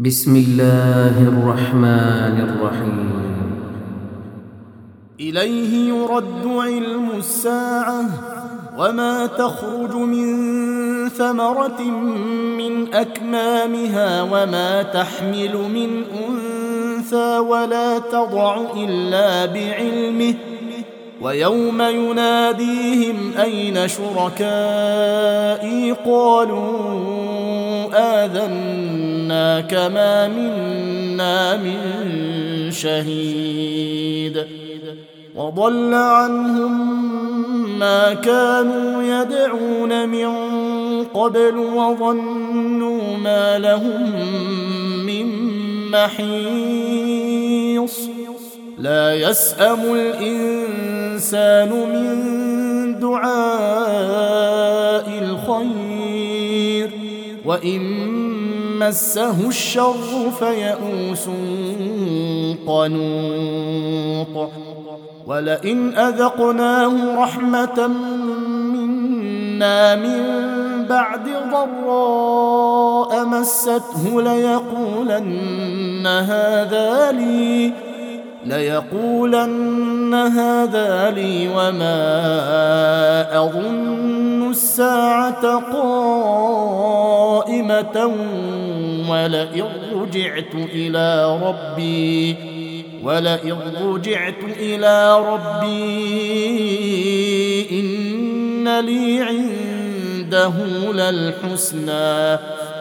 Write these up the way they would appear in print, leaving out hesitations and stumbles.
بسم الله الرحمن الرحيم. إليه يرد علم الساعة وما تخرج من ثمرة من أكمامها وما تحمل من أنثى ولا تضع إلا بعلمه ويوم يناديهم أين شركائي قالوا آذناك ما منا من شهيد وضل عنهم ما كانوا يدعون من قبل وظنوا ما لهم من محيص لا يسأم الإنسان من دعاء الخير وإن مسه الشر فيئوس قنوط ولئن أذقناه رحمة منا من بعد ضراء مسته ليقولن هذا لي وما أظن الساعة قائمة ولئن رجعت إلى ربي إن لي عنده للحسنى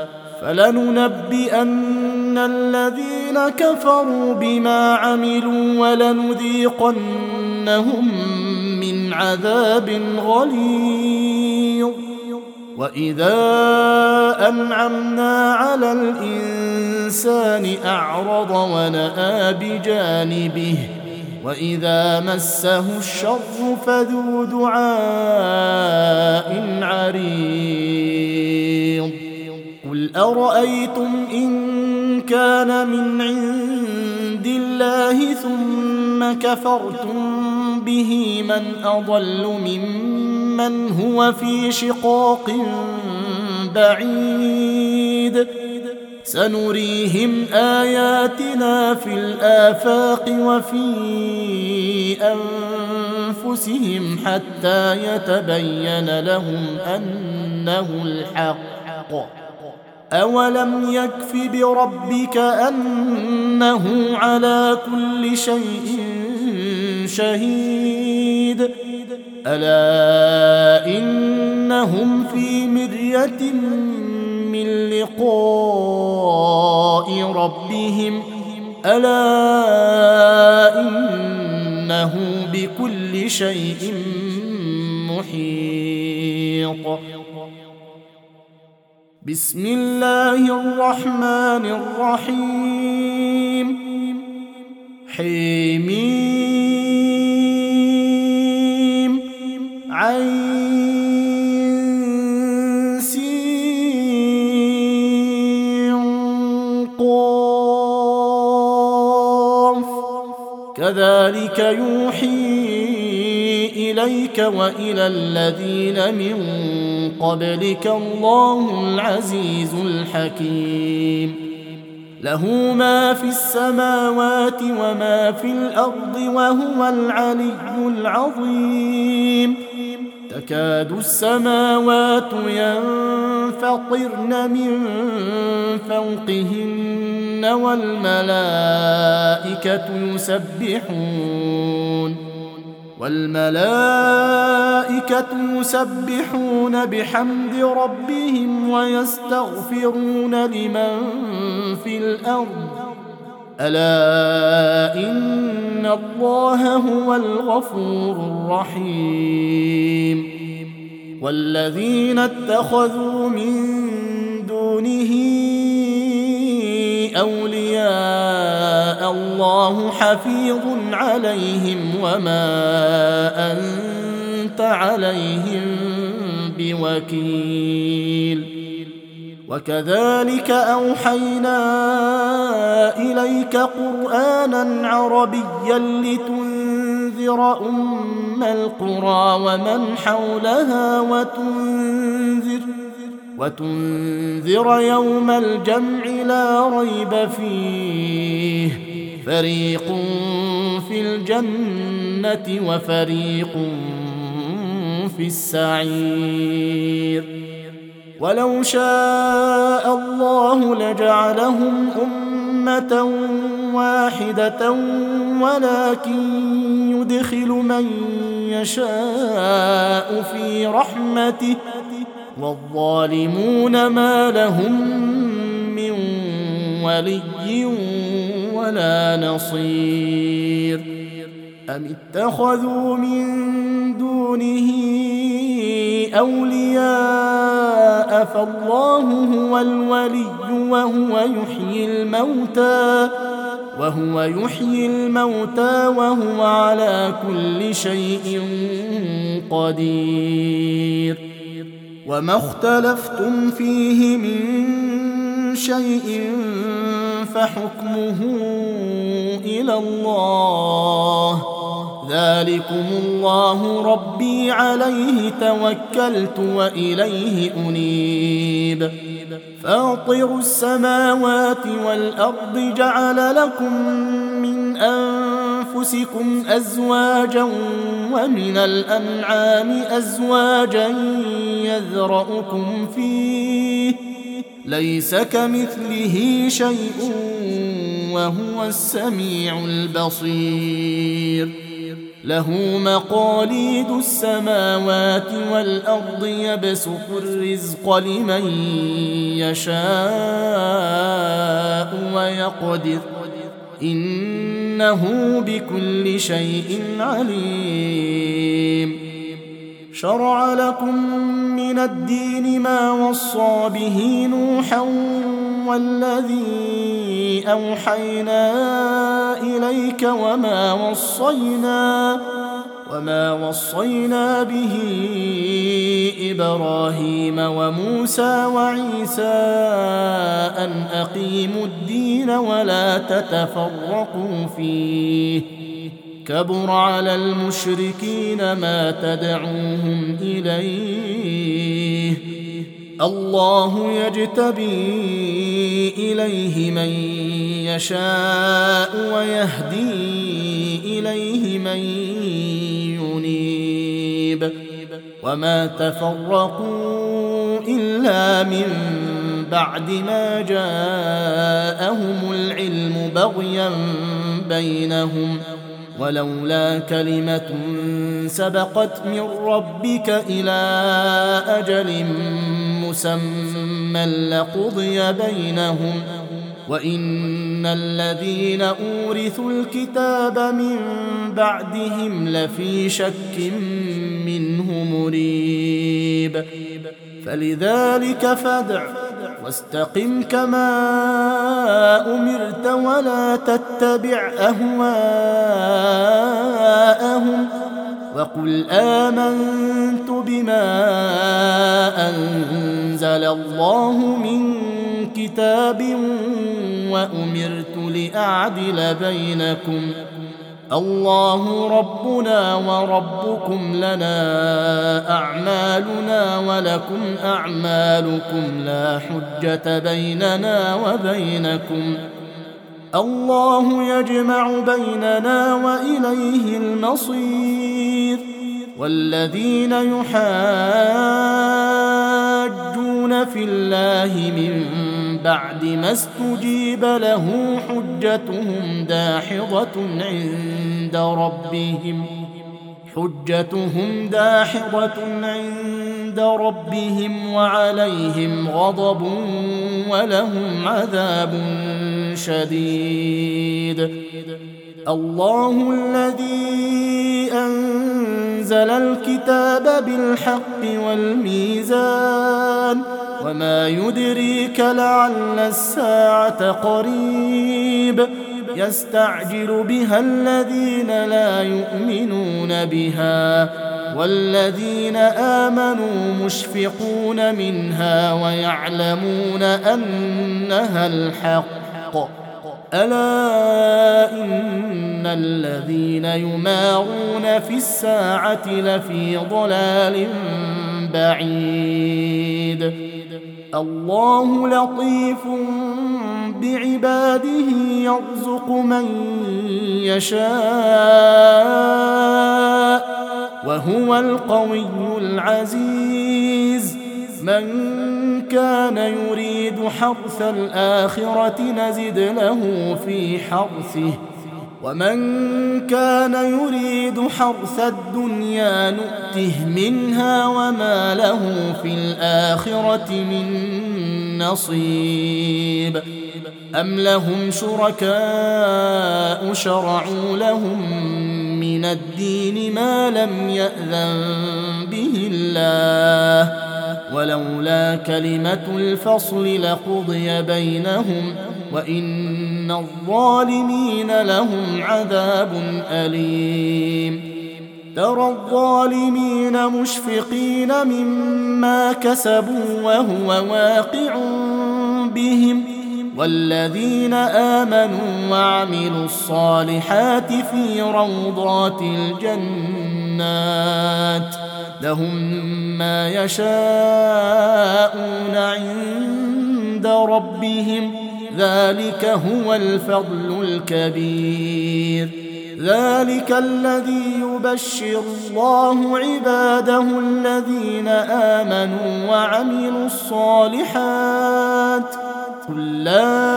فلننبئن الذين كفروا بما عملوا ولنذيقنهم من عذاب غليظ وإذا أنعمنا على الإنسان أعرض ونأى بجانبه وإذا مسه الشر فذو دعاء عريض قل أرأيتم إن كان من عند الله ثم كفرتم به من أضل ممن هو في شقاق بعيد سنريهم آياتنا في الآفاق وفي أنفسهم حتى يتبين لهم أنه الحق أولم يكف بربك أنه على كل شيء شهيد ألا إنهم في مرية من لقاء ربهم ألا إنه بكل شيء محيط بسم الله الرحمن الرحيم حميم عين سين قاف كذلك يوحي إليك وإلى الذين من قبلك الله العزيز الحكيم له ما في السماوات وما في الأرض وهو العلي العظيم تكاد السماوات ينفطرن من فوقهن والملائكة يسبحون بحمد ربهم ويستغفرون لمن في الأرض ألا إن الله هو الغفور الرحيم والذين اتخذوا من دونه أولياء الله حفيظ عليهم وما أنت عليهم بوكيل وكذلك أوحينا إليك قرآنا عربيا لتنذر أم القرى ومن حولها وتنذر يوم الجمع لا ريب فيه فريق في الجنة وفريق في السعير ولو شاء الله لجعلهم أمة واحدة ولكن يدخل من يشاء في رحمته والظالمون ما لهم من ولي ولا نصير أم اتخذوا من دونه أولياء فالله هو الولي وهو يحيي الموتى وهو على كل شيء قدير وما اختلفتم فيه من شيء فحكمه إلى الله ذلكم الله ربي عليه توكلت وإليه أنيب فاطر السماوات والأرض جعل لكم من أنفسكم أزواجا ومن الأنعام أزواجا يذرأكم فيه ليس كمثله شيء وهو السميع البصير له مقاليد السماوات والأرض يبسط الرزق لمن يشاء ويقدر إنه بكل شيء عليم شرع لكم من الدين ما وصى به نوحا والذي أوحينا إليك وما وصينا به إبراهيم وموسى وعيسى أن أقيموا الدين ولا تتفرقوا فيه كبر على المشركين ما تدعوهم إليه الله يجتبي إليه من يشاء ويهدي إليه من ينيب وما تفرقوا إلا من بعد ما جاءهم العلم بغيا بينهم ولولا كلمة سبقت من ربك إلى أجل مسمى لقضي بينهم وإن الذين أورثوا الكتاب من بعدهم لفي شك منه مريب فلذلك فادع واستقم كما أمرت ولا تتبع أهواءهم وقل آمنت بما أنزل الله من كتاب وأمرت لأعدل بينكم الله ربنا وربكم لنا أعمالنا ولكم أعمالكم لا حجة بيننا وبينكم الله يجمع بيننا وإليه المصير والذين يحاجون في الله من بعد ما استجيب له حجتهم داحضة عند ربهم وعليهم غضب ولهم عذاب شديد الله الذي أنزل الكتاب بالحق والميزان وما يدريك لعل الساعة قريب يستعجل بها الذين لا يؤمنون بها والذين آمنوا مشفقون منها ويعلمون أنها الحق ألا إن الذين يمارون في الساعة لفي ضلال بعيد الله لطيف بعباده يرزق من يشاء وهو القوي العزيز من كان يريد حرث الآخرة نزد له في حرثه ومن كان يريد حرث الدنيا نؤته منها وما له في الآخرة من نصيب أم لهم شركاء شرعوا لهم من الدين ما لم يأذن به الله ولولا كلمة الفصل لقضي بينهم وإن الظالمين لهم عذاب أليم ترى الظالمين مشفقين مما كسبوا وهو واقع بهم والذين آمنوا وعملوا الصالحات في روضات الجنات لهم ما يشاءون عند ربهم ذلك هو الفضل الكبير ذلك الذي يبشر الله عباده الذين آمنوا وعملوا الصالحات قل لا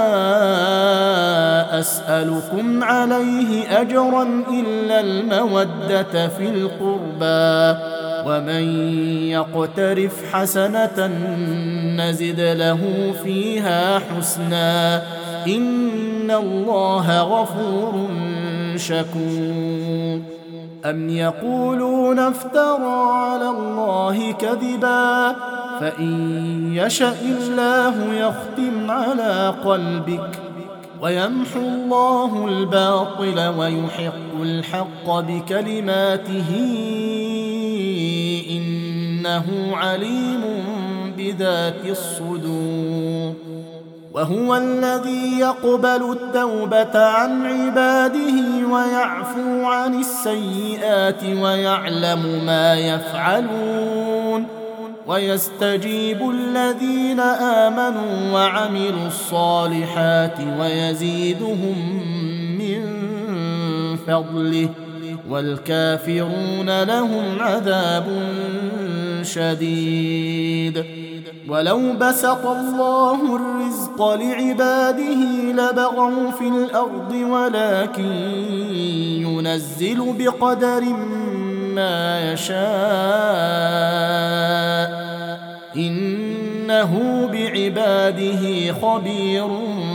أسألكم عليه أجرا إلا المودة في القربى ومن يقترف حسنة نزد له فيها حسنا إن الله غفور شكور أم يقولون افترى على الله كذبا فإن يشأ الله يختم على قلبك ويمحو الله الباطل ويحق الحق بكلماته إنه عليم بذات الصدور وهو الذي يقبل التوبة عن عباده ويعفو عن السيئات ويعلم ما يفعلون ويستجيب الذين آمنوا وعملوا الصالحات ويزيدهم من فضله والكافرون لهم عذاب شديد ولو بسط الله الرزق لعباده لبغوا في الأرض ولكن ينزل بقدر ما يشاء إنه بعباده خبير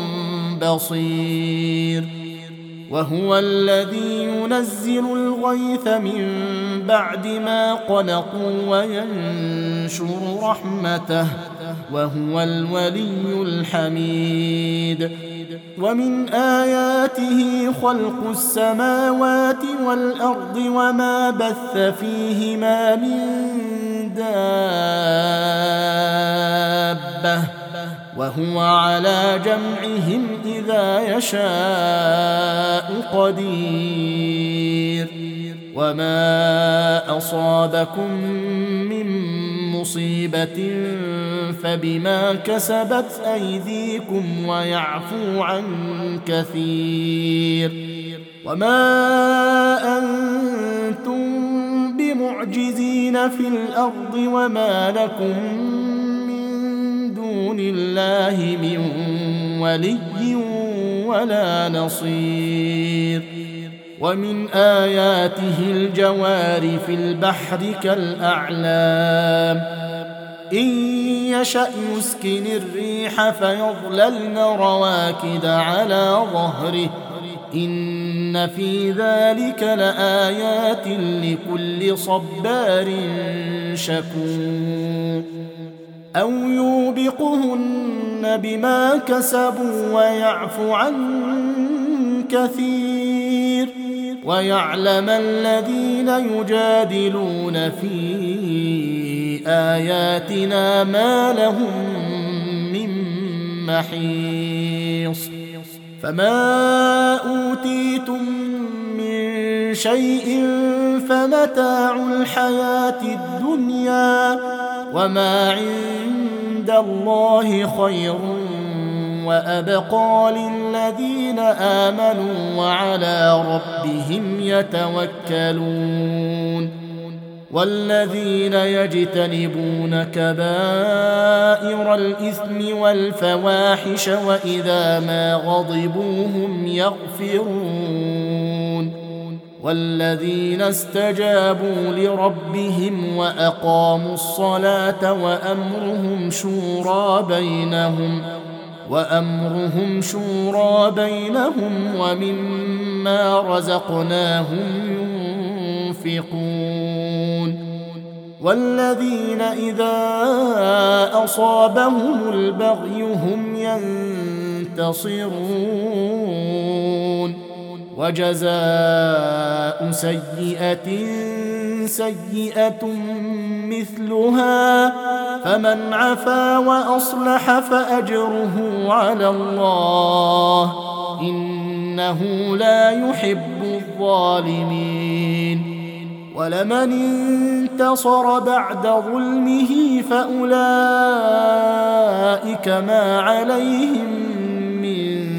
بصير وهو الذي ينزل الغيث من بعد ما قنطوا وينشر رحمته وهو الولي الحميد ومن آياته خلق السماوات والأرض وما بث فيهما من دابة وهو على جمعهم إذا يشاء قدير وما أصابكم من مصيبة فبما كسبت أيديكم ويعفو عن كثير وما أنتم بمعجزين في الأرض وما لكم دون الله من ولي ولا نصير ومن آياته الجوار في البحر كالأعلام إن يشأ يسكن الريح فيظللن رواكد على ظهره إن في ذلك لآيات لكل صبار شكور أو يوبقهن بما كسبوا ويعفو عن كثير ويعلم الذين يجادلون في آياتنا ما لهم من محيص فما أوتيتم من شيء فمتاع الحياة الدنيا وما عند الله خير وأبقى للذين آمنوا وعلى ربهم يتوكلون والذين يجتنبون كبائر الإثم والفواحش وإذا ما غضبوا هم يغفرون والذين استجابوا لربهم وأقاموا الصلاة وأمرهم شورى بينهم ومما رزقناهم ينفقون والذين إذا أصابهم البغي هم ينتصرون وجزاء سيئة مثلها فمن عفا وأصلح فأجره على الله إنه لا يحب الظالمين ولمن انتصر بعد ظلمه فأولئك ما عليهم من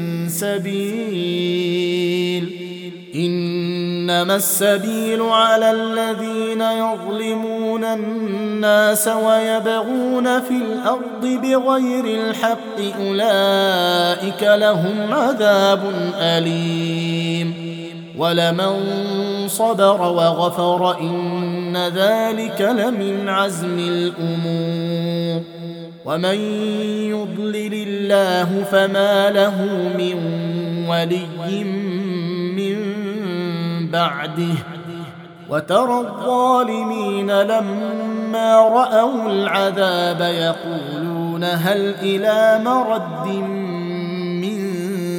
سبيل إنما السبيل على الذين يظلمون الناس ويبغون في الأرض بغير الحق أولئك لهم عذاب أليم ولمن صبر وغفر إن ذلك لمن عزم الأمور ومن يضلل الله فما له من ولي من بعده وترى الظالمين لما رأوا العذاب يقولون هل إلى مرد من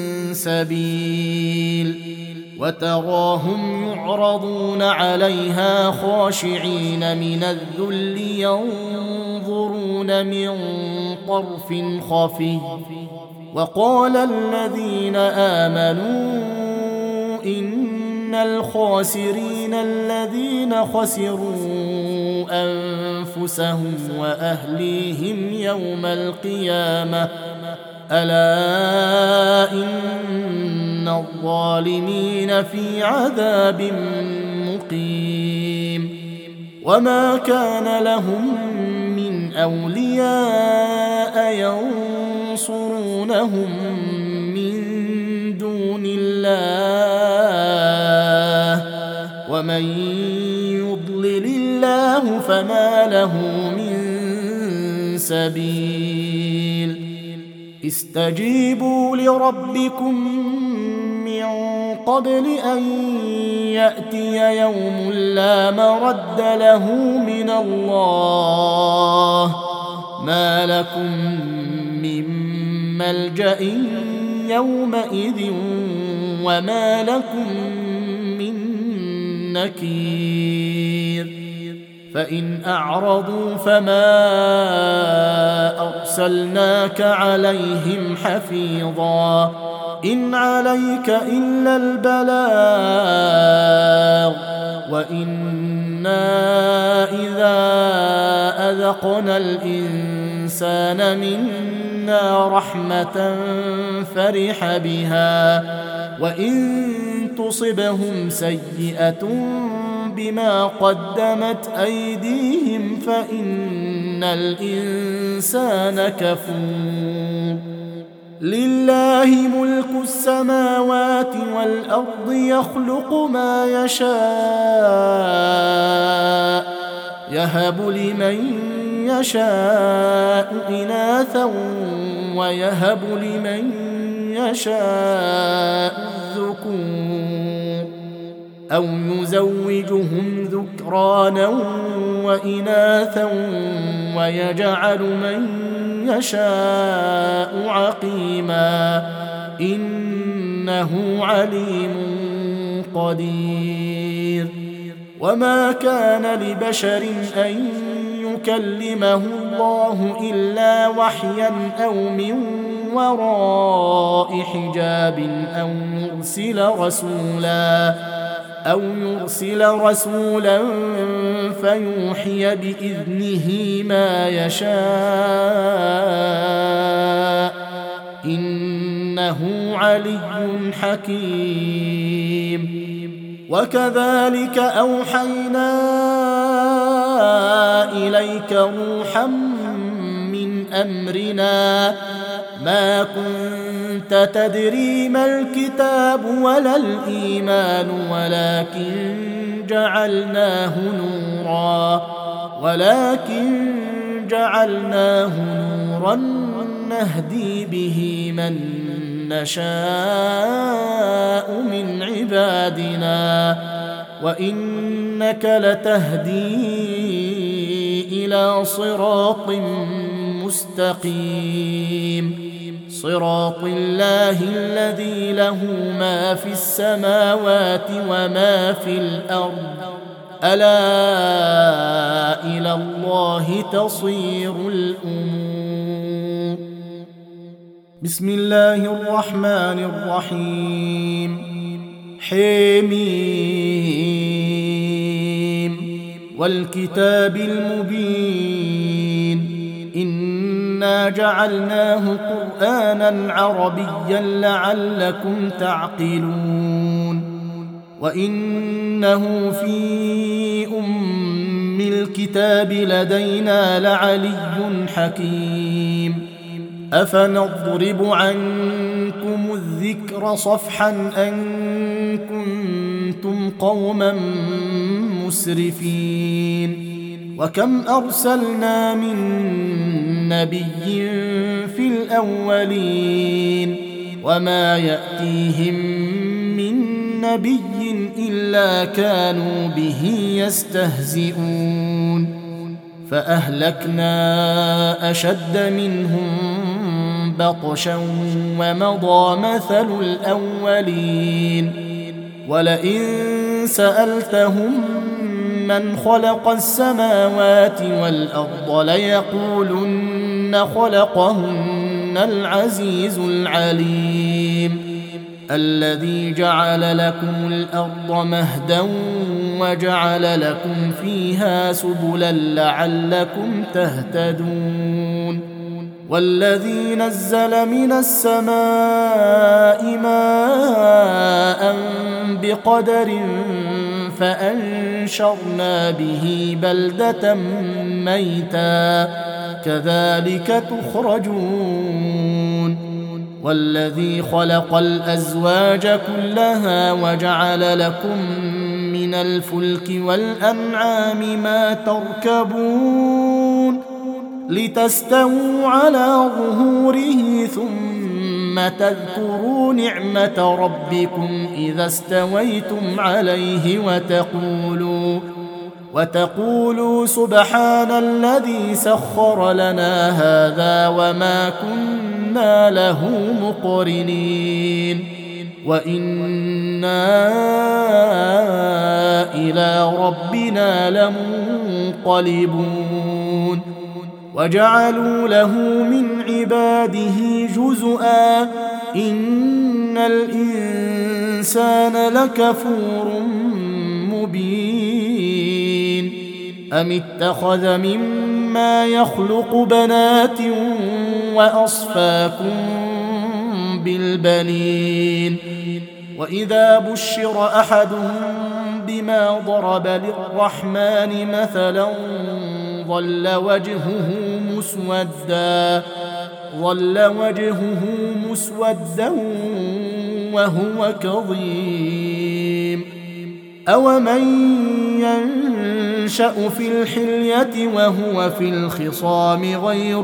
سبيل وتراهم يعرضون عليها خاشعين من الذل ينظرون من طرف خفي وقال الذين آمنوا إن الخاسرين الذين خسروا أنفسهم وأهليهم يوم القيامة ألا إن الظالمين في عذاب مقيم وما كان لهم من أولياء ينصرونهم من دون الله ومن يضلل الله فما له من سبيل استجيبوا لربكم من قبل أن يأتي يوم لا مرد له من الله ما لكم من ملجأ يومئذ وما لكم من نكير فإن أعرضوا فما أرسلناك عليهم حفيظا إن عليك إلا البلاغ وإنا إذا أذقنا الإنسان منا رحمة فرح بها وإن تصبهم سيئة بما قدمت أيديهم فإن الإنسان كفور لله ملك السماوات والأرض يخلق ما يشاء يهب لمن يشاء إناثا ويهب لمن يشاء الذكور أو يزوجهم ذكرانا وإناثا ويجعل من يشاء عقيما إنه عليم قدير وما كان لبشر أن يكلمه الله إلا وحيا أو من وراء حجاب أو يرسل رسولا أو يرسل رسولا فيوحي بإذنه ما يشاء إنه علي حكيم. وكذلك أوحينا إليك روحا من أمرنا ما كنت تدري ما الكتاب ولا الإيمان ولكن جعلناه نورا نهدي به من نشاء من عبادنا وإنك لتهدي إلى صراط مستقيم صراط الله الذي له ما في السماوات وما في الأرض ألا إلى الله تصير الأمور. بسم الله الرحمن الرحيم. حميم والكتاب المبين إنا جعلناه قرآنا عربيا لعلكم تعقلون وإنه في أم الكتاب لدينا لعلي حكيم. أفنضرب عنكم الذكر صفحا أن كنتم قوما مسرفين وكم أرسلنا من نبي في الأولين وما يأتيهم من نبي إلا كانوا به يستهزئون فأهلكنا أشد منهم بطشا ومضى مثل الأولين ولئن سألتهم من خلق السماوات والأرض ليقولن خلقهن العزيز العليم الذي جعل لكم الأرض مهدا وجعل لكم فيها سبلا لعلكم تهتدون والذي نزل من السماء ماء بقدر فأنشرنا به بلدة ميتا كذلك تخرجون والذي خلق الأزواج كلها وجعل لكم من الفلك والأنعام ما تركبون لتستووا على ظهوره ثم تذكروا نعمة ربكم إذا استويتم عليه وتقولوا سبحان الذي سخر لنا هذا وما كنا له مقرنين وإنا إلى ربنا لمنقلبون وجعلوا له من عباده جزءا إن الإنسان لكفور مبين أم اتخذ مما يخلق بنات وأصفاكم بالبنين وإذا بشر أحدهم بما ضرب للرحمن مثلا ظل وجهه مسودا وهو كظيم أومن ينشأ في الحلية وهو في الخصام غير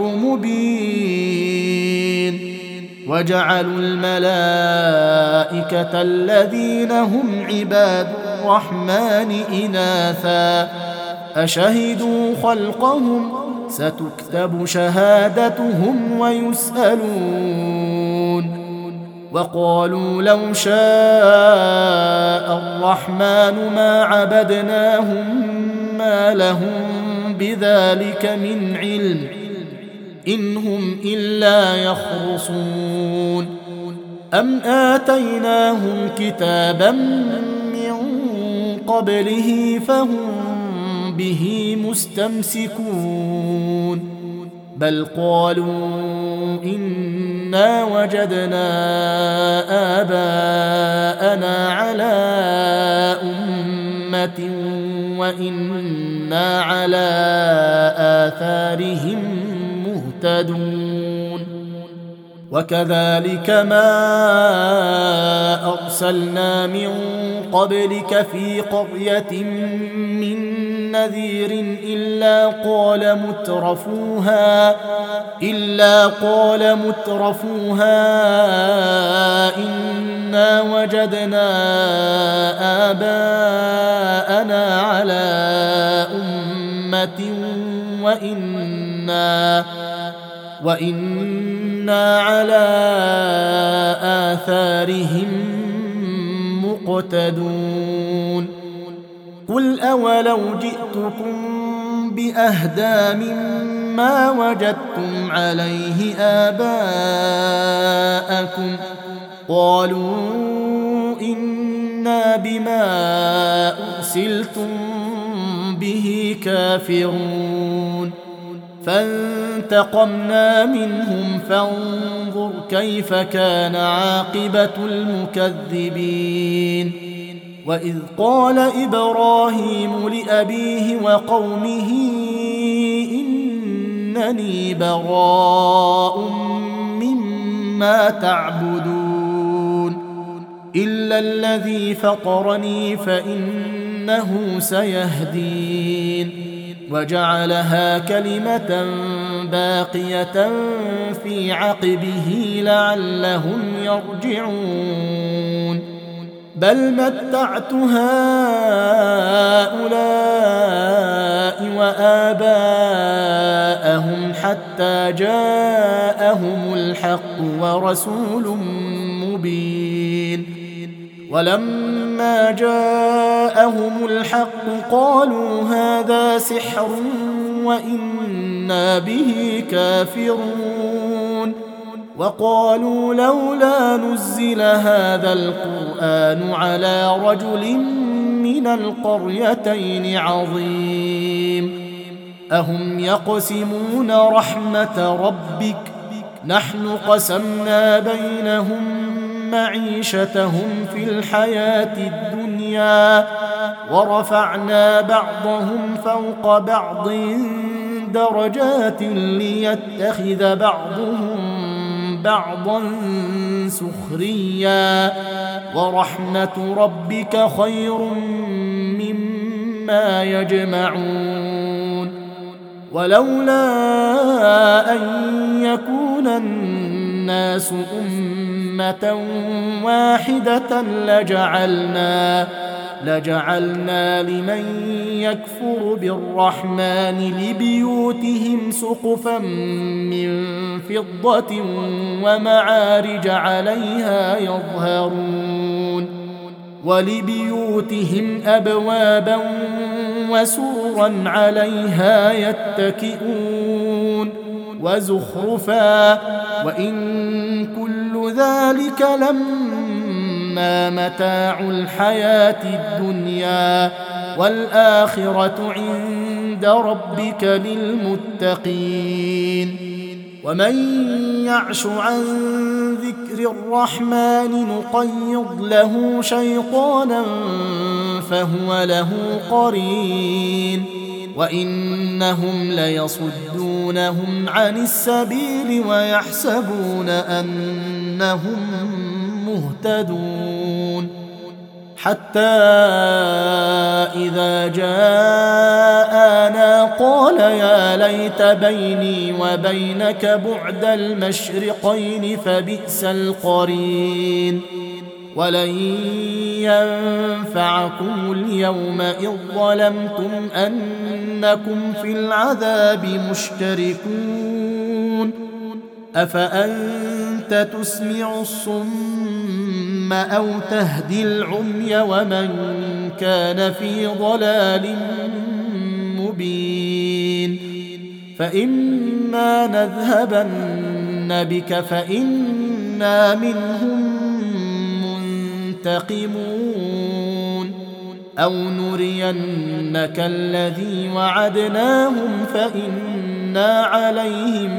مبين وجعلوا الملائكة الذين هم عباد الرحمن إناثا أشهدوا خلقهم ستكتب شهادتهم ويسألون وقالوا لو شاء الرحمن ما عبدناهم ما لهم بذلك من علم إن هم إلا يخرصون أم آتيناهم كتابا من قبله فهم به مستمسكون بل قالوا إنا وجدنا آباءنا على أمة وإنا على آثارهم مهتدون وكذلك ما أرسلنا من قبلك في قرية من نذير إلا قال مترفوها إنا وجدنا آباءنا على أمة وإنا على آثارهم مقتدون قل أولو جئتكم بأهدى مما وجدتم عليه آباءكم قالوا إنا بما أرسلتم به كافرون فانتقمنا منهم فانظر كيف كان عاقبة المكذبين وإذ قال إبراهيم لأبيه وقومه إنني براء مما تعبدون إلا الذي فطرني فإنه سيهدين وجعلها كلمة باقية في عقبه لعلهم يرجعون بل متعت هؤلاء وآباءهم حتى جاءهم الحق ورسول مبين ولما جاءهم الحق قالوا هذا سحر وإنا به كافرون وقالوا لولا نزل هذا القرآن على رجل من القريتين عظيم أهم يقسمون رحمة ربك نحن قسمنا بينهم معيشتهم في الحياة الدنيا ورفعنا بعضهم فوق بعض درجات ليتخذ بعضهم بعضا سخريا ورحمة ربك خير مما يجمعون ولولا أن يكون الناس أمة واحدة لجعلنا لمن يكفر بالرحمن لبيوتهم سقفا من فضة ومعارج عليها يظهرون ولبيوتهم أبوابا وسررا عليها يتكئون وزخرفا وإن كل ذلك لما متاع الحياة الدنيا والآخرة عند ربك للمتقين ومن يعش عن ذكر الرحمن نقيض له شيطانا فهو له قرين وإنهم ليصدونهم عن السبيل ويحسبون أنهم مهتدون حتى إذا جاءنا قال يا ليت بيني وبينك بعد المشرقين فبئس القرين ولن ينفعكم اليوم إذ ظلمتم أنكم في العذاب مشتركون أفأنت تسمع الصم أو تهدي العمي ومن كان في ضلال مبين فإما نذهبن بك فإنا منهم منتقمون أو نرينك الذي وعدناهم فإنا عليهم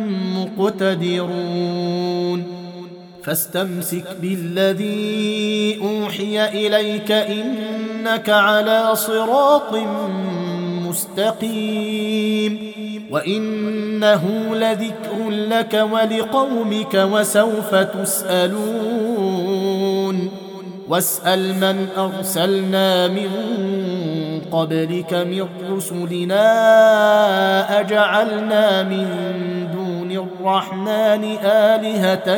مقتدرون فاستمسك بالذي أوحي إليك إنك على صراط مستقيم وإنه لذكر لك ولقومك وسوف تسألون واسأل من أرسلنا من قبلك من رسلنا أجعلنا من دون الرحمن آلهة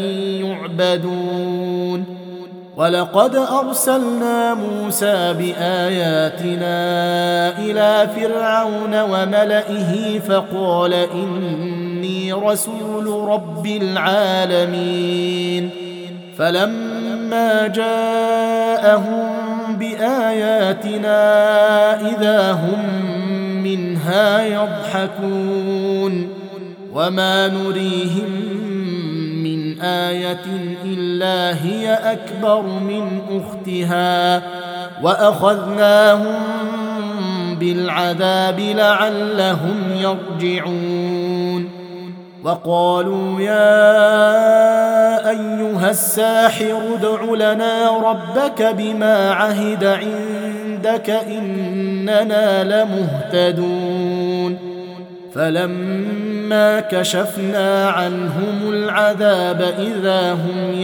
يعبدون ولقد أرسلنا موسى بآياتنا إلى فرعون وملئه فقال إني رسول رب العالمين فلما جاءهم بآياتنا إذا هم منها يضحكون وما نريهم من آية إلا هي أكبر من أختها وأخذناهم بالعذاب لعلهم يرجعون وقالوا يا أيها الساحر ادع لنا ربك بما عهد عندك إننا لمهتدون فلما كشفنا عنهم العذاب إذا هم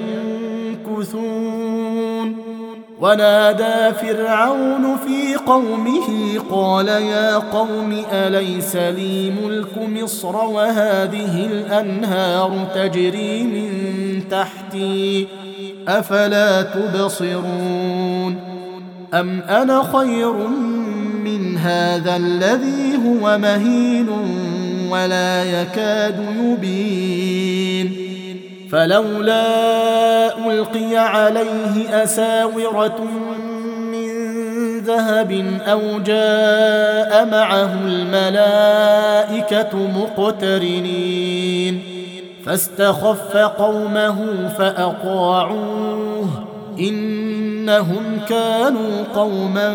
ينكثون ونادى فرعون في قومه قال يا قوم أليس لي ملك مصر وهذه الأنهار تجري من تحتي أفلا تبصرون أم أنا خير من هذا الذي هو مهين ولا يكاد يبين فلولا ألقي عليه أساورة من ذهب أو جاء معه الملائكة مقترنين فاستخف قومه فأطاعوه إنهم كانوا قوما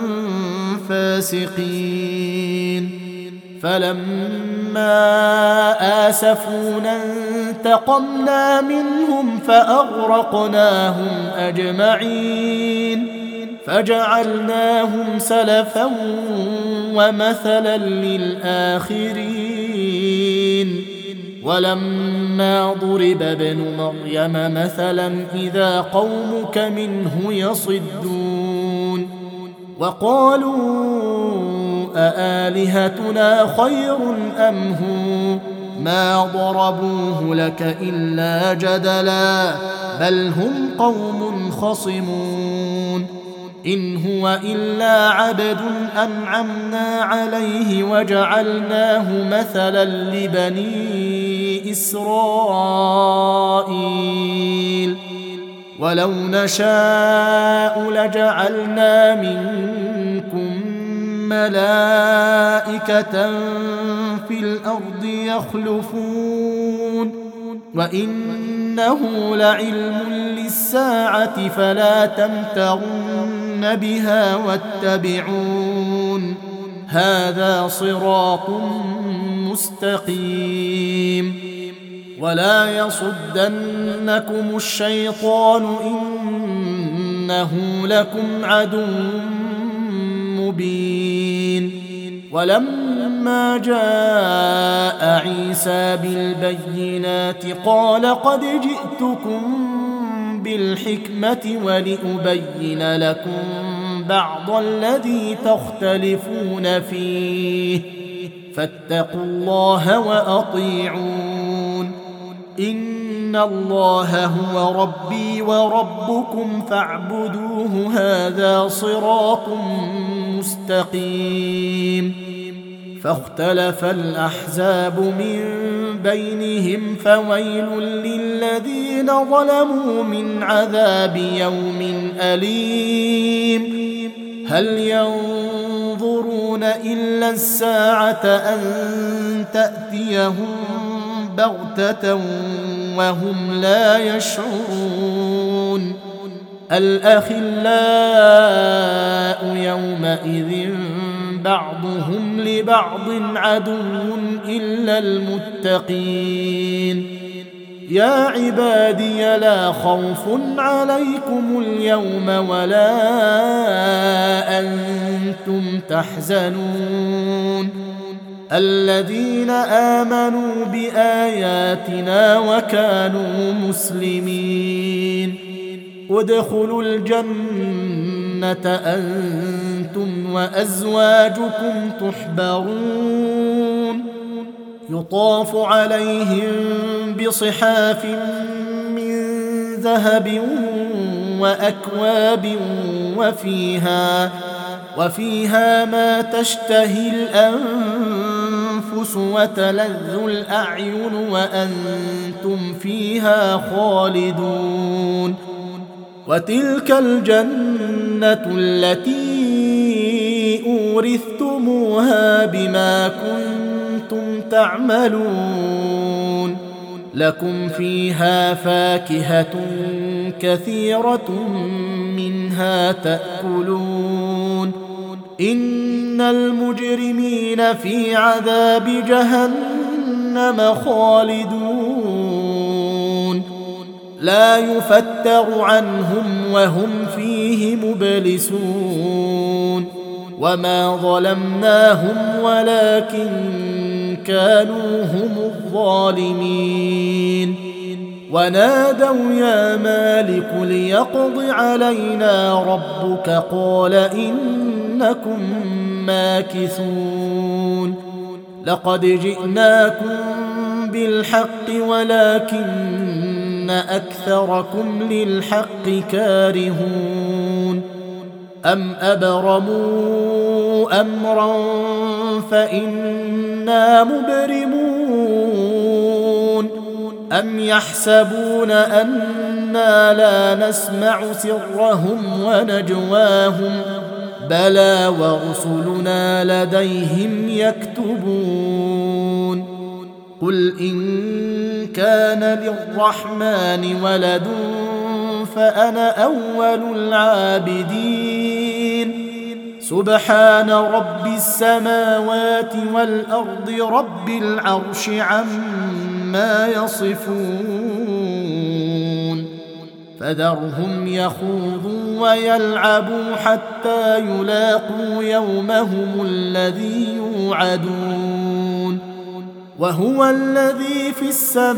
فاسقين فلما آسفونا انتقمنا منهم فأغرقناهم أجمعين فجعلناهم سلفا ومثلا للآخرين ولما ضرب ابن مريم مثلا إذا قومك منه يصدون وقالوا أآلهتنا خير أم هو ما ضربوه لك إلا جدلا بل هم قوم خصمون إن هو إلا عبد أنعمنا عليه وجعلناه مثلا لبني إسرائيل ولو نشاء لجعلنا منكم ملائكة في الأرض يخلفون وإنه لعلم للساعة فلا تمترن بها واتبعون هذا صراط مستقيم ولا يصدنكم الشيطان إنه لكم عدو مبين ولما جاء عيسى بالبينات قال قد جئتكم بالحكمة ولأبين لكم بعض الذي تختلفون فيه فاتقوا الله وأطيعون إن الله هو ربي وربكم فاعبدوه هذا صراط مستقيم فاختلف الأحزاب من بينهم فويل للذين ظلموا من عذاب يوم أليم هل ينظرون إلا الساعة أن تأتيهم بغتة وهم لا يشعرون الأخلاء يومئذ بعضهم لبعض عدو إلا المتقين يا عبادي لا خوف عليكم اليوم ولا أنتم تحزنون الذين آمنوا بآياتنا وكانوا مسلمين ادخلوا الجنة أنتم وأزواجكم تحبرون يطاف عليهم بصحاف من ذهب وأكواب وفيها ما تشتهي الأنفس وتلذ الأعين وأنتم فيها خالدون وتلك الجنة التي أورثتموها بما كنتم تعملون لكم فيها فاكهة كثيرة منها تأكلون إن المجرمين في عذاب جهنم خالدون لا يفتر عنهم وهم فيه مبلسون وما ظلمناهم ولكن كانوا هم الظالمين ونادوا يا مالك ليقض علينا ربك قال إنكم ماكثون لقد جئناكم بالحق ولكن أكثركم للحق كارهون أم أبرموا أمرا فإنا مبرمون أم يحسبون أنا لا نسمع سرهم ونجواهم بلى ورسلنا لديهم يكتبون قل إن كان للرحمن ولد فأنا أول العابدين سبحان رب السماوات والأرض رب العرش عما يصفون فذرهم يخوضوا ويلعبوا حتى يلاقوا يومهم الذي يوعدون وهو الذي في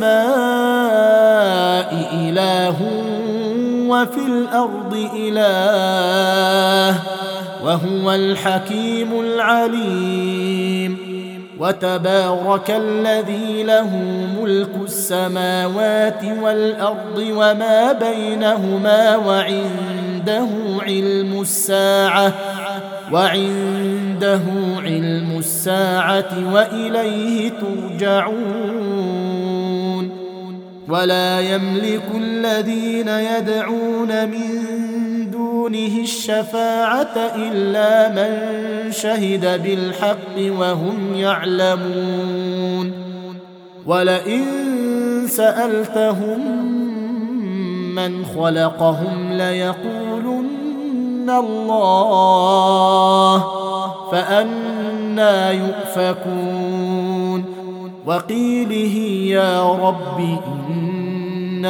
السماء إله وفي الأرض إله وهو الحكيم العليم وتبارك الذي له ملك السماوات والأرض وما بينهما وعنده علم الساعة وإليه ترجعون ولا يملك الذين يدعون من دونه الشفاعة إلا من شهد بالحق وهم يعلمون ولئن سألتهم من خلقهم ليقولن الله فأنى يؤفكون وقيله يا رب إن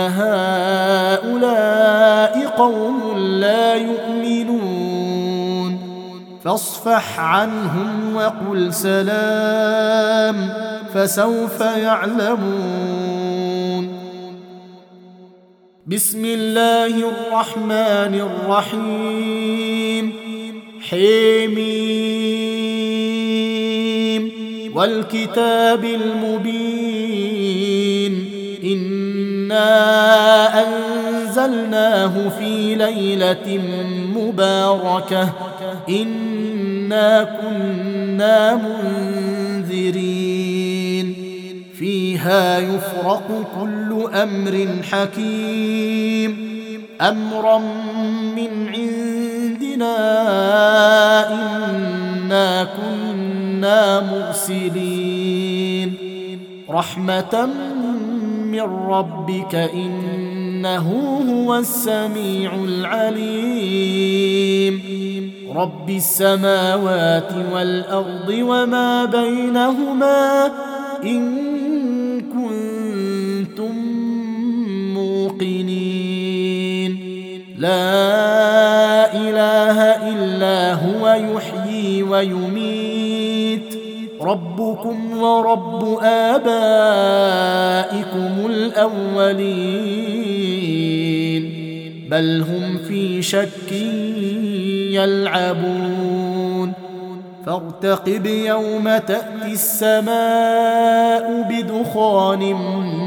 هؤلاء قوم لا يؤمنون فاصفح عنهم وقل سلام فسوف يعلمون بسم الله الرحمن الرحيم حميم والكتاب المبين إنا أنزلناه في ليلة مباركة إنا كنا منذرين فيها يفرق كل أمر حكيم أمرا من عندنا إنا كنا مرسلين رحمة من ربك إنا إنه هو السميع العليم رب السماوات والأرض وما بينهما إن كنتم موقنين لا إله إلا هو يحيي ويميت ربكم ورب آبائكم الأولين بل هم في شك يلعبون فارتقب يوم تأتي السماء بدخان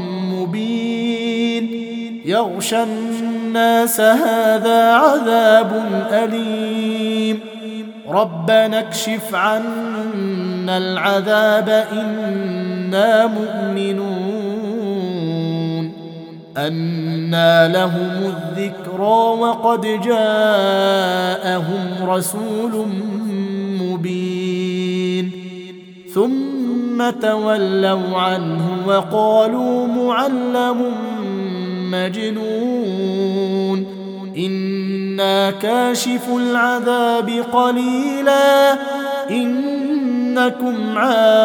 مبين يغشى الناس هذا عذاب أليم ربنا اكشف عنا العذاب إنا مؤمنون أنى لهم الذكرى وقد جاءهم رسول مبين ثم تولوا عنه وقالوا معلم مجنون إنا كاشف العذاب قليلا إنكم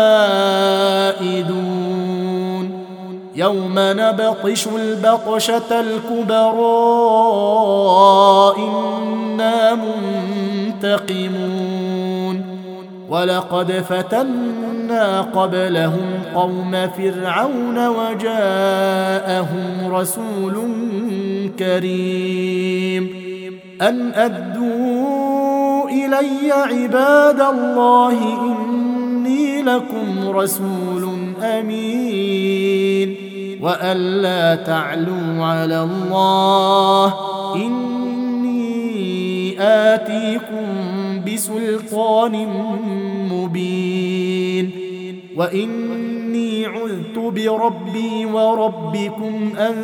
عائدون يوم نبطش البطشة الكبرى إنا منتقمون ولقد فتنا قبلهم قوم فرعون وجاءهم رسول كريم أن أدوا إلي عباد الله إني لكم رسول أمين وأن لا تعلوا على الله إني آتيكم بسلطان مبين وإني عذت بربي وربكم أن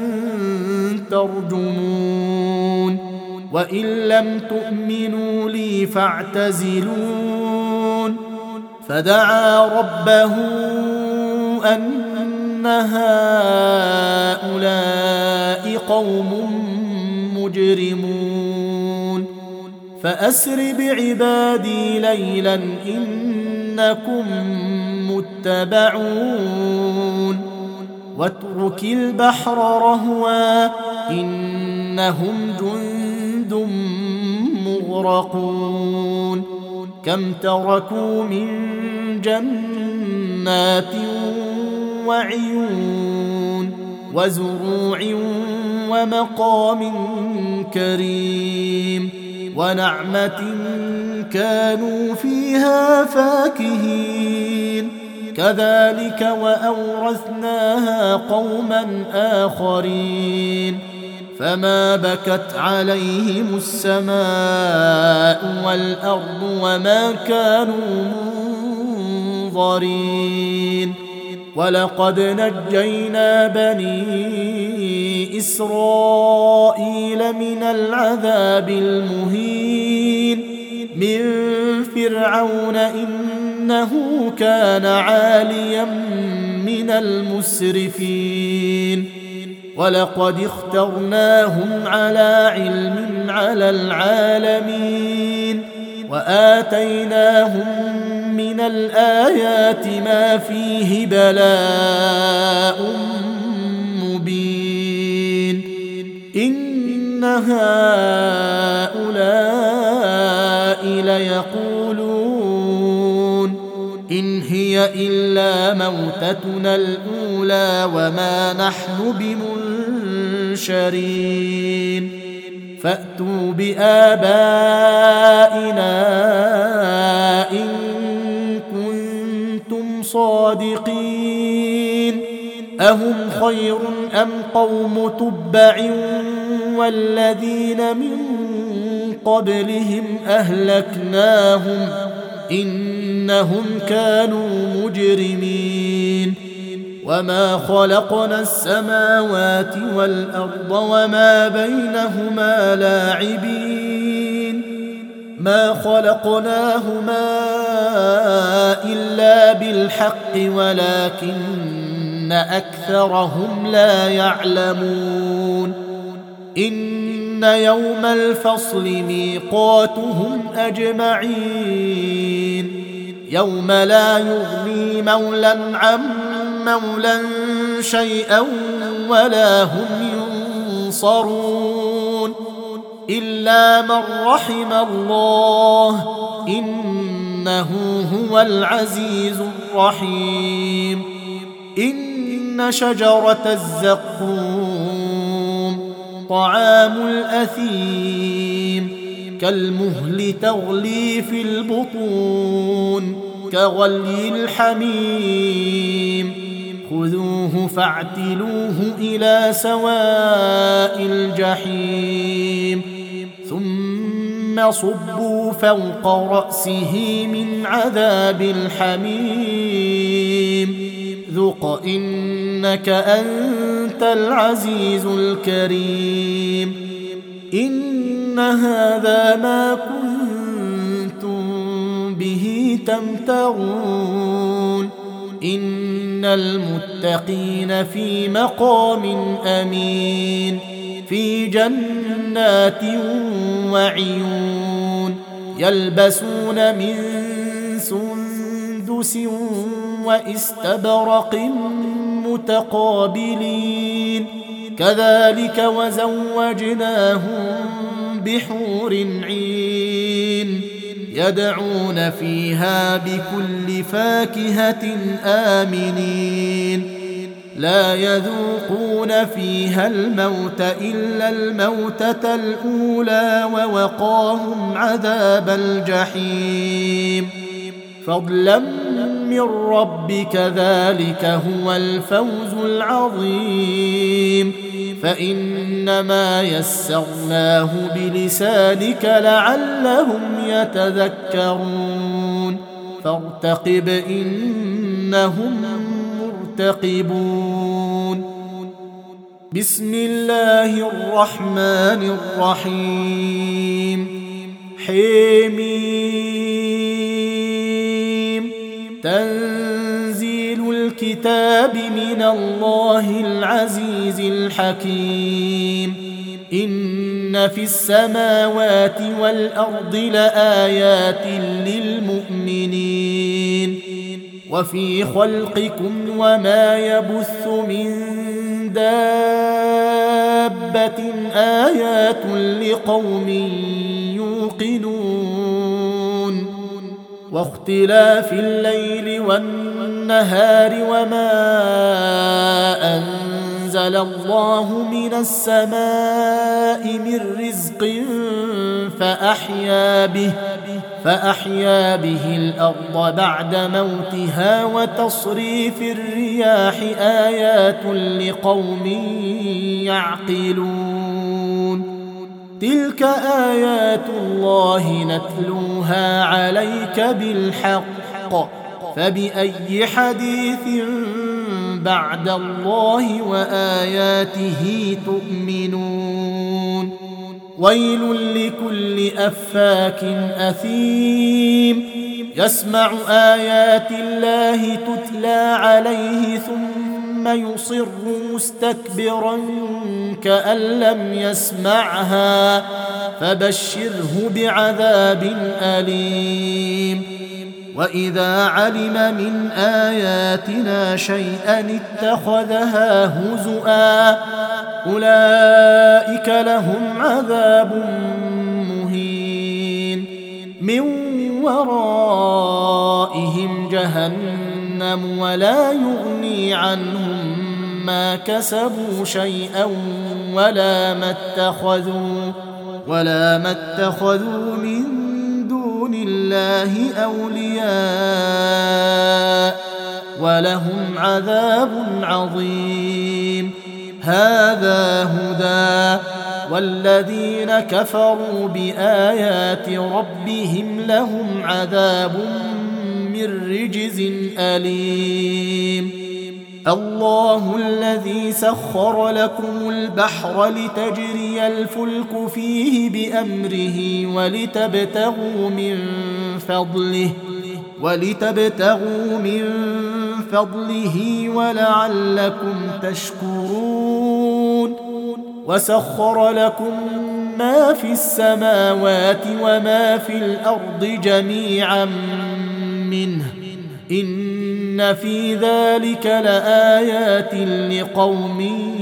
ترجمون وإن لم تؤمنوا لي فاعتزلون فدعا ربه أن هؤلاء قوم مجرمون فأسر بعبادي ليلا إنكم متبعون واترك البحر رهوا إنهم جند مغرقون كم تركوا من جنات وعيون وزروع ومقام كريم ونعمة كانوا فيها فاكهين كذلك وأورثناها قوما آخرين فما بكت عليهم السماء والأرض وما كانوا منظرين ولقد نجينا بني إسرائيل من العذاب المهين من فرعون إنه كان عاليا من المسرفين ولقد اخترناهم على علم على العالمين وآتيناهم من الآيات ما فيه بلاء مبين إن هؤلاء ليقولون إن هي إلا موتتنا الأولى وما نحن بمنشرين فأتوا بآبائنا إن كنتم صادقين أهم خير أم قوم تبع والذين من قبلهم أهلكناهم إنهم كانوا مجرمين وما خلقنا السماوات والأرض وما بينهما لاعبين ما خلقناهما إلا بالحق ولكن أكثرهم لا يعلمون إن يوم الفصل ميقاتهم أجمعين يوم لا يغني مولى عن مولى شيئا ولا هم ينصرون إلا من رحم الله إنه هو العزيز الرحيم إن شجرة الزقوم طعام الأثيم كالمهل تغلي في البطون كغلي الحميم خذوه فاعتلوه إلى سواء الجحيم ثم صبوا فوق رأسه من عذاب الحميم ذق إنك أنت العزيز الكريم إن هذا ما كنتم به تمترون إن المتقين في مقام أمين في جنات وعيون يلبسون من سندس واستبرق متقابلين كذلك وزوجناهم بحور عين يدعون فيها بكل فاكهة آمنين لا يذوقون فيها الموت إلا الموتة الأولى ووقاهم عذاب الجحيم فضلا من ربك ذلك هو الفوز العظيم فإنما يسرناه بلسانك لعلهم يتذكرون فارتقب إنهم مرتقبون بسم الله الرحمن الرحيم حميم تنزيل الكتاب من الله العزيز الحكيم إن في السماوات والأرض لآيات للمؤمنين وفي خلقكم وما يبث من دابة آيات لقوم يوقنون واختلاف الليل والنهار وما أنزل الله من السماء من رزق فأحيا به الأرض بعد موتها وتصريف الرياح آيات لقوم يعقلون تلك آيات الله نتلوها عليك بالحق فبأي حديث بعد الله وآياته تؤمنون ويل لكل أفاك أثيم يسمع آيات الله تتلى عليه ثم يصر مستكبرا كأن لم يسمعها فبشره بعذاب أليم وإذا علم من آياتنا شيئا اتخذها هزؤا أولئك لهم عذاب مهين من ورائهم جهنم ولا يغني عنهم ما كسبوا شيئا ولا ما اتخذوا من دون الله أولياء ولهم عذاب عظيم هذا هدى والذين كفروا بآيات ربهم لهم عذاب من رجز أليم الله الذي سخر لكم البحر لتجري الفلك فيه بأمره ولتبتغوا من فضله ولعلكم تشكرون وسخر لكم ما في السماوات وما في الأرض جميعا منه إن في ذلك لآيات لقوم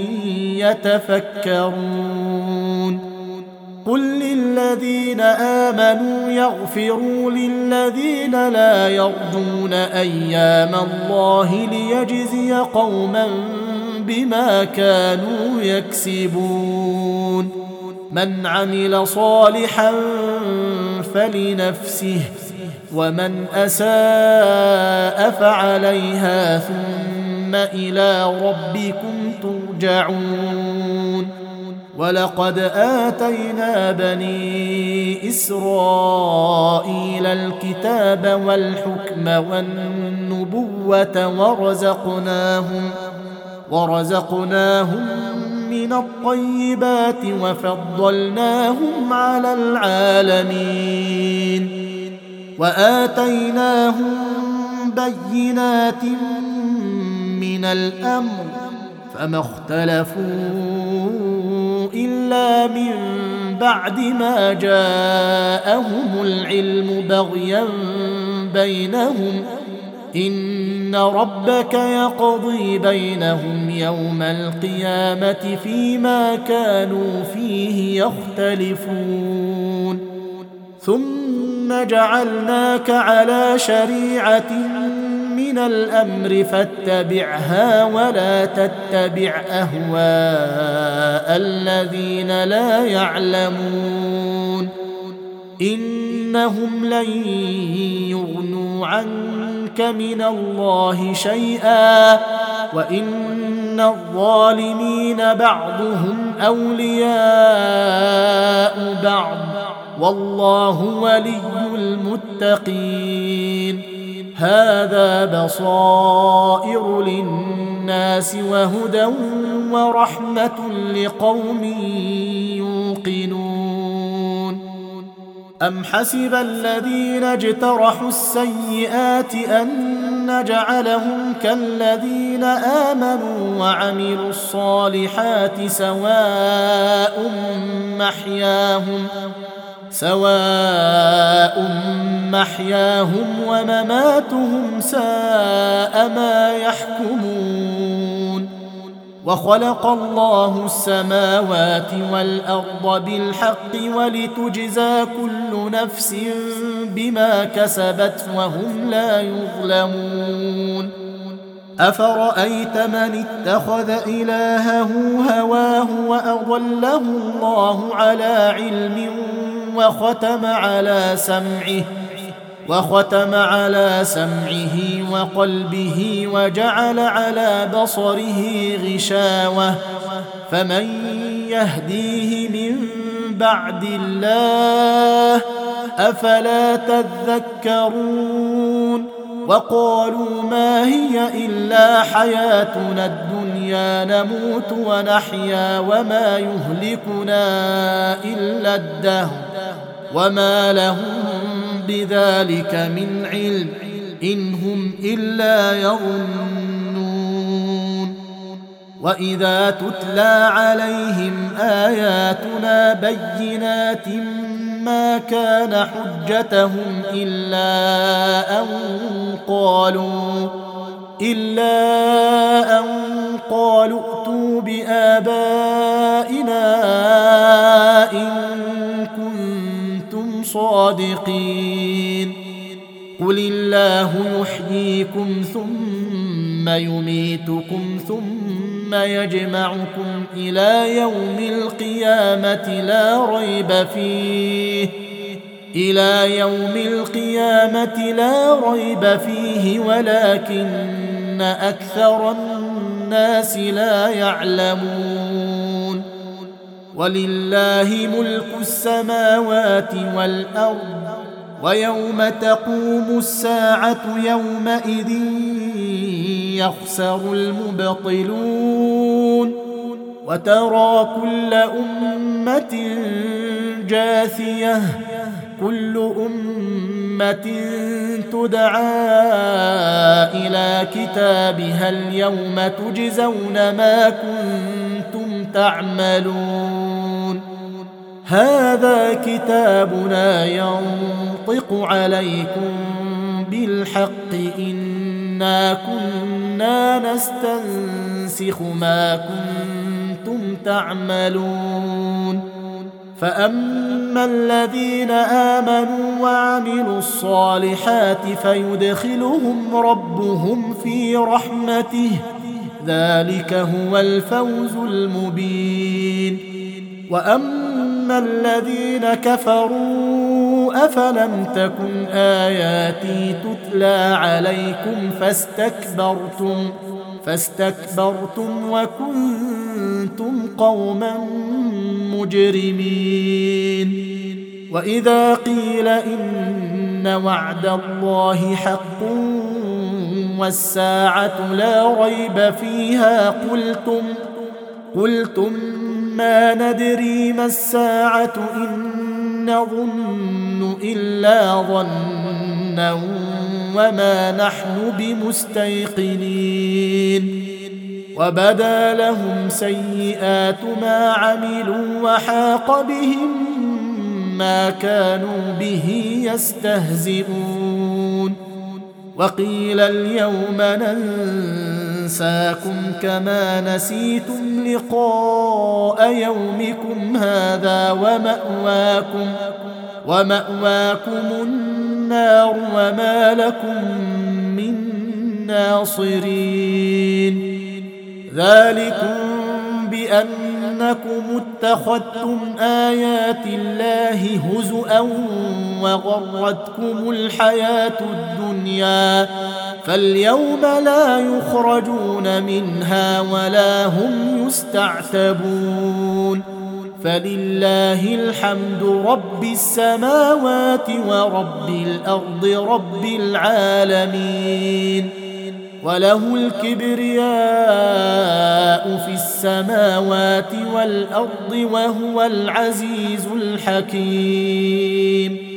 يتفكرون قل للذين آمنوا يغفروا للذين لا يرجون أيام الله ليجزي قوما بما كانوا يكسبون من عمل صالحا فلنفسه ومن أساء فعليها ثم إلى ربكم ترجعون ولقد آتينا بني إسرائيل الكتاب والحكم والنبوة ورزقناهم من الطيبات وفضلناهم على العالمين وآتيناهم بينات من الأمر فما اختلفوا إلا من بعد ما جاءهم العلم بغيا بينهم إن ربك يقضي بينهم يوم القيامة فيما كانوا فيه يختلفون ثم جعلناك على شريعة من الأمر فاتبعها ولا تتبع أهواء الذين لا يعلمون إنهم لن يغنوا عنك من الله شيئا وإن الظالمين بعضهم أولياء بعض والله ولي المتقين هذا بصائر للناس وهدى ورحمة لقوم يوقنون أم حسب الذين اجترحوا السيئات أن نجعلهم كالذين آمنوا وعملوا الصالحات سواء محياهم ومماتهم ساء ما يحكمون وخلق الله السماوات والأرض بالحق ولتجزى كل نفس بما كسبت وهم لا يظلمون أفرأيت من اتخذ إلهه هواه وأضله الله على علم وختم على سمعه وقلبه وجعل على بصره غشاوة فمن يهديه من بعد الله أفلا تذكرون وقالوا ما هي إلا حياتنا الدنيا نموت ونحيا وما يهلكنا إلا الدهر وما لهم بذلك من علم إن هم إلا يظنون وإذا تتلى عليهم آياتنا بينات ما كان حجتهم إلا أن قالوا ائتوا بآبائنا إن كنتم صادقين قل الله يحييكم ثم يميتكم ثم يجمعكم إلى يوم القيامة لا ريب فيه ولكن أكثر الناس لا يعلمون ولله ملك السماوات والأرض ويوم تقوم الساعة يومئذ يخسر المبطلون وترى كل أمة جاثية كل أمة تدعى إلى كتابها اليوم تجزون ما كنتم تعملون هذا كتابنا ينطق عليكم بالحق إنا كنا نستنسخ ما كنتم تعملون فأما الذين آمنوا وعملوا الصالحات فيدخلهم ربهم في رحمته ذلك هو الفوز المبين وأما الذين كفروا أفلم تكن آياتي تتلى عليكم فاستكبرتم وكنتم قوما مجرمين وإذا قيل إن وعد الله حق والساعة لا ريب فيها قلتم ما ندري ما الساعة إن نظن إلا ظنا وما نحن بمستيقنين وبدا لهم سيئات ما عملوا وحاق بهم ما كانوا به يستهزئون وقيل اليوم ننساكم كما نسيتم لقاء يومكم هذا ومأواكم النار وما لكم من ناصرين ذلكم بأنكم اتخذتم آيات الله هزؤا وغرتكم الحياة الدنيا فاليوم لا يخرجون منها ولا هم يستعتبون فلله الحمد رب السماوات ورب الأرض رب العالمين وله الكبرياء في السماوات والأرض وهو العزيز الحكيم